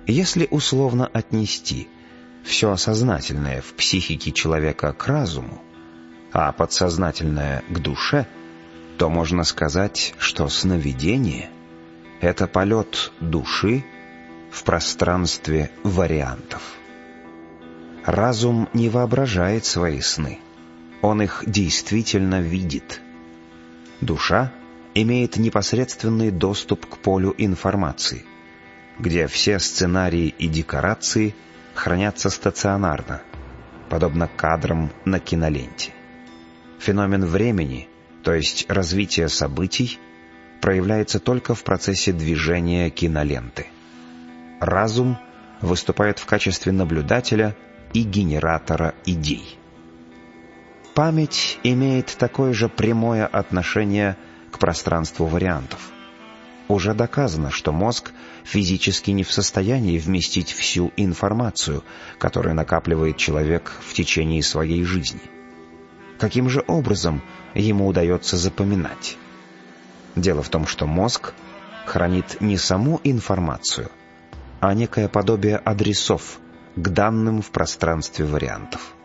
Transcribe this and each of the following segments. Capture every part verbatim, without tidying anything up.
Если условно отнести все сознательное в психике человека к разуму, а подсознательное к душе, то можно сказать, что сновидение — это полет души в пространстве вариантов. Разум не воображает свои сны, он их действительно видит. Душа имеет непосредственный доступ к полю информации, где все сценарии и декорации хранятся стационарно, подобно кадрам на киноленте. Феномен времени, то есть развитие событий, проявляется только в процессе движения киноленты. Разум выступает в качестве наблюдателя и генератора идей. Память имеет такое же прямое отношение к пространству вариантов. Уже доказано, что мозг физически не в состоянии вместить всю информацию, которую накапливает человек в течение своей жизни. Каким же образом ему удается запоминать? Дело в том, что мозг хранит не саму информацию, а некое подобие адресов к данным в пространстве вариантов.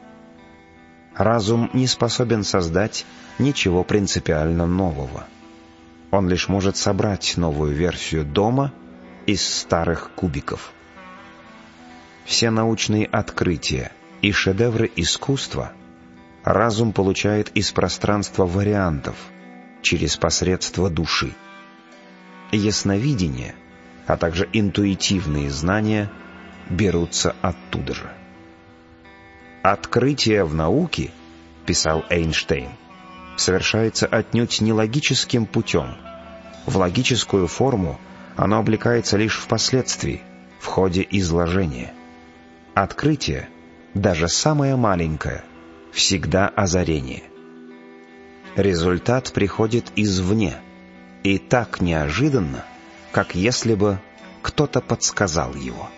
Разум не способен создать ничего принципиально нового. Он лишь может собрать новую версию дома из старых кубиков. Все научные открытия и шедевры искусства разум получает из пространства вариантов через посредство души. Ясновидение, а также интуитивные знания берутся оттуда же. «Открытие в науке, — писал Эйнштейн, — совершается отнюдь не логическим путем. В логическую форму оно облекается лишь впоследствии, в ходе изложения. Открытие, даже самое маленькое, всегда озарение. Результат приходит извне, и так неожиданно, как если бы кто-то подсказал его».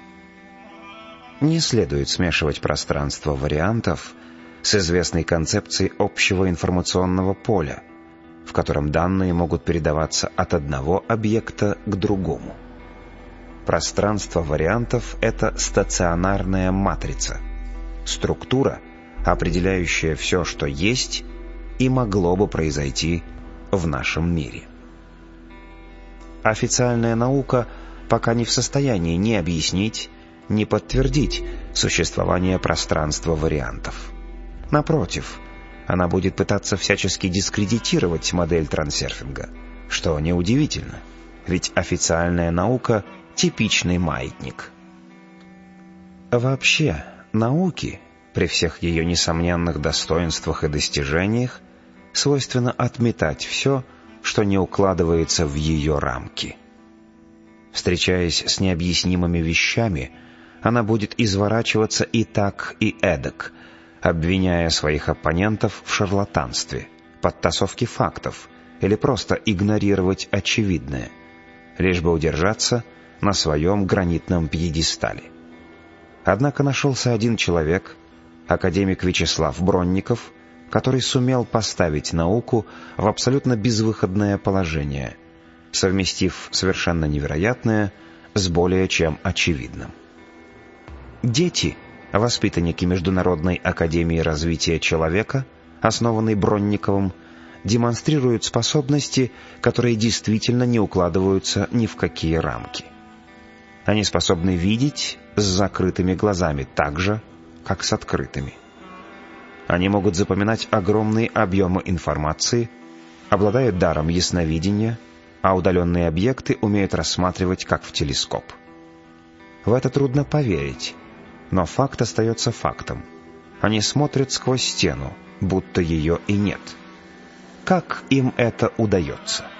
Не следует смешивать пространство вариантов с известной концепцией общего информационного поля, в котором данные могут передаваться от одного объекта к другому. Пространство вариантов — это стационарная матрица, структура, определяющая все, что есть и могло бы произойти в нашем мире. Официальная наука пока не в состоянии ни объяснить, ни подтвердить существование пространства вариантов. Напротив, она будет пытаться всячески дискредитировать модель трансерфинга, что неудивительно, ведь официальная наука — типичный маятник. Вообще, науке, при всех ее несомненных достоинствах и достижениях, свойственно отметать все, что не укладывается в ее рамки. Встречаясь с необъяснимыми вещами, она будет изворачиваться и так, и эдак, обвиняя своих оппонентов в шарлатанстве, подтасовке фактов или просто игнорировать очевидное, лишь бы удержаться на своем гранитном пьедестале. Однако нашелся один человек, академик Вячеслав Бронников, который сумел поставить науку в абсолютно безвыходное положение, совместив совершенно невероятное с более чем очевидным. Дети, воспитанники Международной академии развития человека, основанной Бронниковым, демонстрируют способности, которые действительно не укладываются ни в какие рамки. Они способны видеть с закрытыми глазами так же, как с открытыми. Они могут запоминать огромные объемы информации, обладают даром ясновидения, а удаленные объекты умеют рассматривать как в телескоп. В это трудно поверить, но факт остается фактом. Они смотрят сквозь стену, будто ее и нет. Как им это удается?